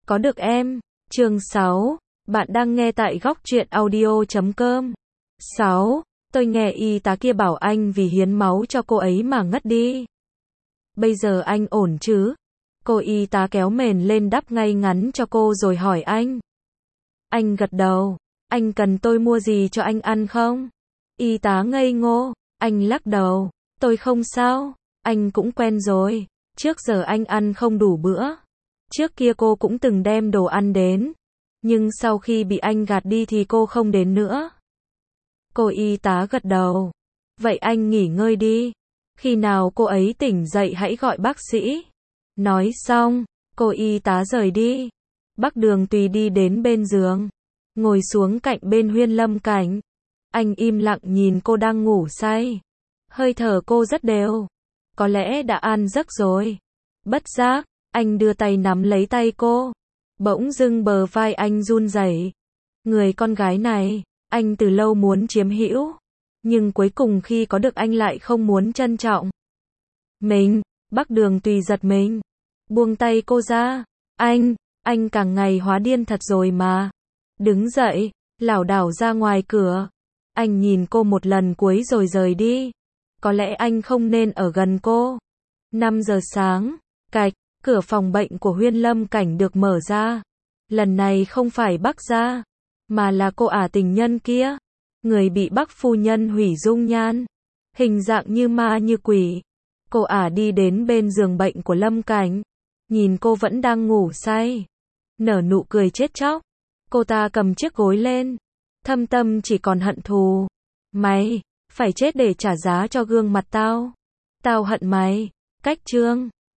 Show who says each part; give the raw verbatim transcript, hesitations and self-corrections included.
Speaker 1: có được em. Chương sáu. Bạn đang nghe tại góc truyện audio chấm com. sáu. Tôi nghe y tá kia bảo anh vì hiến máu cho cô ấy mà ngất đi. Bây giờ anh ổn chứ? Cô y tá kéo mền lên đắp ngay ngắn cho cô rồi hỏi anh. Anh gật đầu. Anh cần tôi mua gì cho anh ăn không? Y tá ngây ngô. Anh lắc đầu. Tôi không sao. Anh cũng quen rồi. Trước giờ anh ăn không đủ bữa. Trước kia cô cũng từng đem đồ ăn đến. Nhưng sau khi bị anh gạt đi thì cô không đến nữa. Cô y tá gật đầu. Vậy anh nghỉ ngơi đi. Khi nào cô ấy tỉnh dậy hãy gọi bác sĩ. Nói xong, cô y tá rời đi. Bác Đường Tùy đi đến bên giường. Ngồi xuống cạnh bên Huyên Lâm Cảnh. Anh im lặng nhìn cô đang ngủ say. Hơi thở cô rất đều. Có lẽ đã an giấc rồi. Bất giác, anh đưa tay nắm lấy tay cô. Bỗng dưng bờ vai anh run rẩy. Người con gái này, anh từ lâu muốn chiếm hữu. Nhưng cuối cùng khi có được anh lại không muốn trân trọng. Mình, Bác Đường Tùy giật mình. Buông tay cô ra. Anh, anh càng ngày hóa điên thật rồi mà. Đứng dậy, lảo đảo ra ngoài cửa. Anh nhìn cô một lần cuối rồi rời đi. Có lẽ anh không nên ở gần cô. năm giờ sáng, cạch, cửa phòng bệnh của Huyên Lâm Cảnh được mở ra. Lần này không phải bác gia, mà là cô ả tình nhân kia. Người bị bác phu nhân hủy dung nhan. Hình dạng như ma như quỷ. Cô ả đi đến bên giường bệnh của Lâm Cảnh. Nhìn cô vẫn đang ngủ say. Nở nụ cười chết chóc. Cô ta cầm chiếc gối lên. Thâm tâm chỉ còn hận thù. Mày, phải chết để trả giá cho gương mặt tao. Tao hận mày. Cách chương.